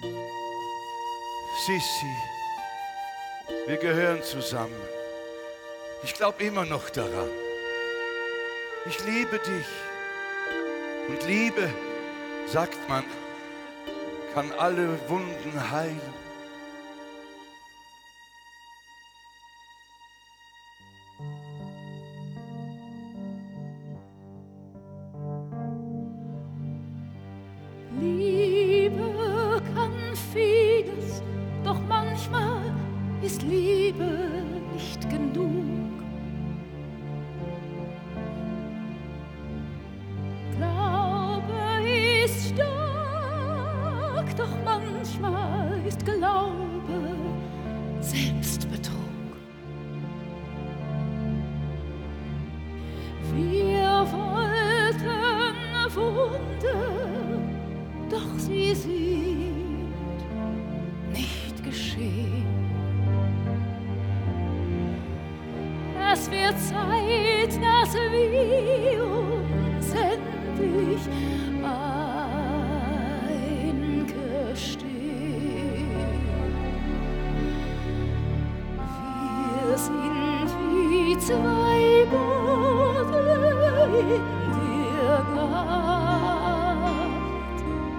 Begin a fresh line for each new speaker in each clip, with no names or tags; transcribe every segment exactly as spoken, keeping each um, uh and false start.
Sissi, wir gehören zusammen. Ich glaube immer noch daran. Ich liebe dich. Und Liebe, sagt man, kann alle Wunden heilen.
Liebe kann vieles, doch manchmal ist Liebe nicht genug. Glaube ist stark, doch manchmal ist Glaube Selbstbetrug. Wir wollten Wunder, doch sie sind nicht geschehen. Es wird Zeit, dass wir uns endlich eingestehen. Wir sind wie zwei Boote in der Nacht.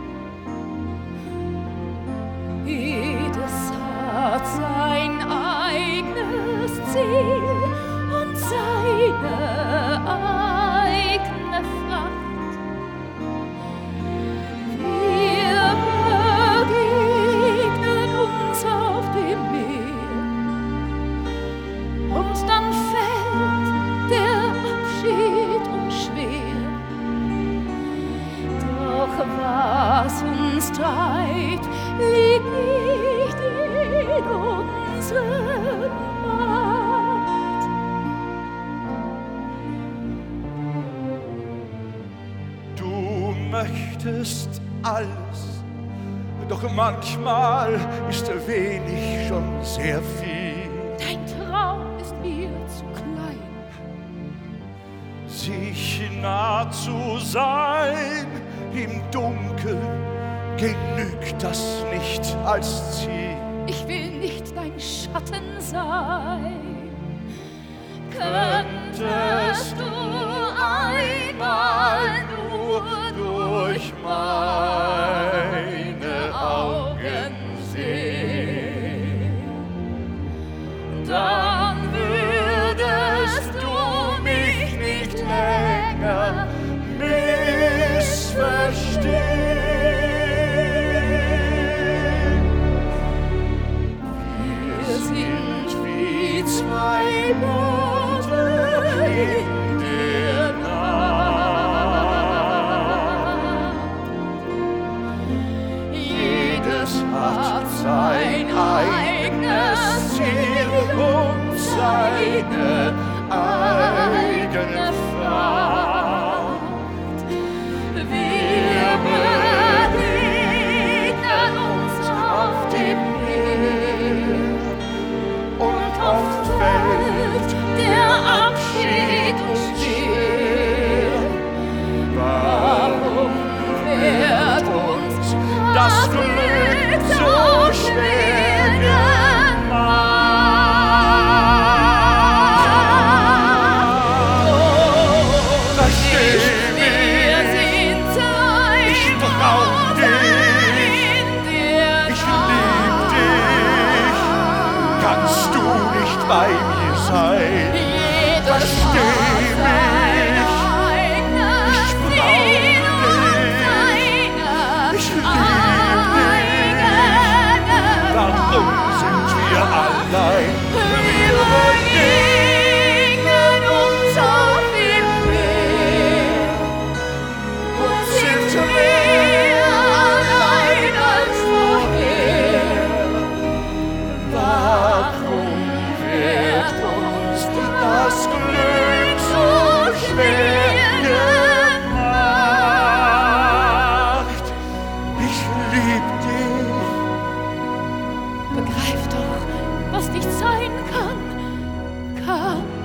Jedes hat sein eigenes Ziel und seine eigene Fracht. Wir begegnen uns auf dem Meer und dann fällt der Abschied uns schwer. Doch was uns treibt, liegt nicht in unserer Macht.
Du möchtest alles, doch manchmal ist wenig schon sehr viel.
Dein Traum ist mir zu klein.
Sich nah zu sein im Dunkeln, genügt das nicht als Ziel.
Ich will nicht dein Schatten sein. Könntest du einmal nur durch meine Augen sehen, dann würdest du mich nicht länger missverstehen. Wir sind wie zwei Boote in der Nacht. Jedes hat sein eigenes Ziel und seine eigene Fracht. Wir begegnen uns auf dem Meer und oft fällt der Abschied uns schwer. Warum wird uns das Glück so schwer gemacht? Versteh mich, wir sind zwei Boote in der Nacht. Ich lieb dich, kannst du nicht bei mir sein? Versteh mich, ich brauch dich, ich lieb dich. Warum sind wir allein? Wir begegnen uns auf dem Meer und sind mehr allein als vorher. Warum wird uns das Glück so schwer gemacht? Ich lieb dich. Begreif doch, was nicht sein kann, kann